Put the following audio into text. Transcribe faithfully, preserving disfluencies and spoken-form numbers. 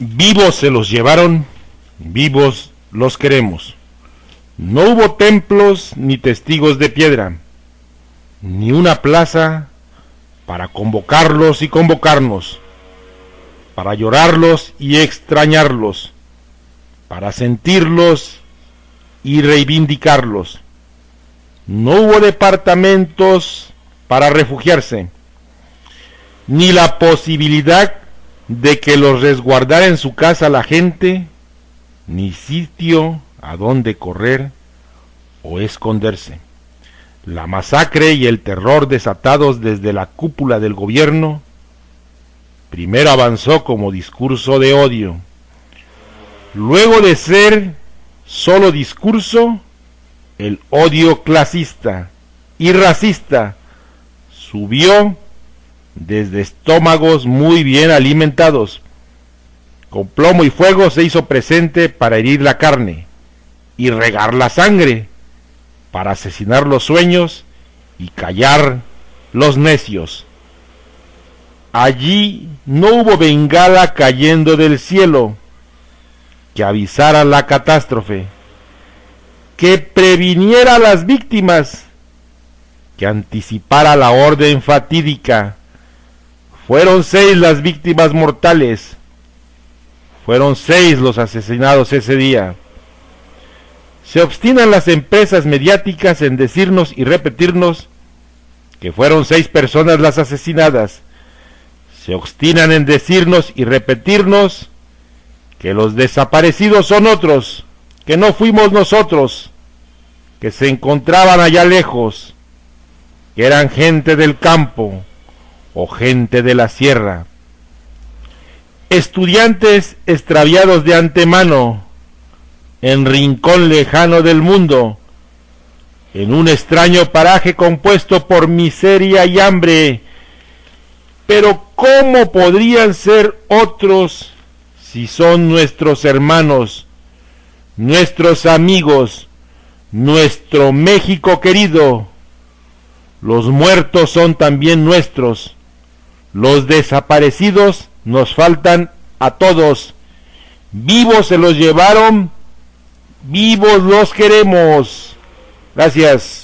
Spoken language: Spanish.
Vivos se los llevaron, vivos los queremos. No hubo templos ni testigos de piedra, ni una plaza para convocarlos y convocarnos, para llorarlos y extrañarlos, para sentirlos y reivindicarlos. No hubo departamentos para refugiarse, ni la posibilidad de que los resguardara en su casa la gente, ni sitio a donde correr o esconderse. La masacre y el terror desatados desde la cúpula del gobierno primero avanzó como discurso de odio. Luego de ser solo discurso, el odio clasista y racista subió desde estómagos muy bien alimentados. Con plomo y fuego se hizo presente para herir la carne y regar la sangre, para asesinar los sueños y callar los necios. Allí no hubo bengala cayendo del cielo que avisara la catástrofe, que previniera a las víctimas, que anticipara la orden fatídica. Fueron seis las víctimas mortales, fueron seis los asesinados ese día. Se obstinan las empresas mediáticas en decirnos y repetirnos que fueron seis personas las asesinadas. Se obstinan en decirnos y repetirnos que los desaparecidos son otros, que no fuimos nosotros, que se encontraban allá lejos, que eran gente del campo o gente de la sierra. Estudiantes extraviados de antemano, en rincón lejano del mundo, en un extraño paraje compuesto por miseria y hambre. Pero ¿cómo podrían ser otros si son nuestros hermanos, nuestros amigos, nuestro México querido? Los muertos son también nuestros, los desaparecidos nos faltan a todos. Vivos se los llevaron, vivos los queremos. Gracias.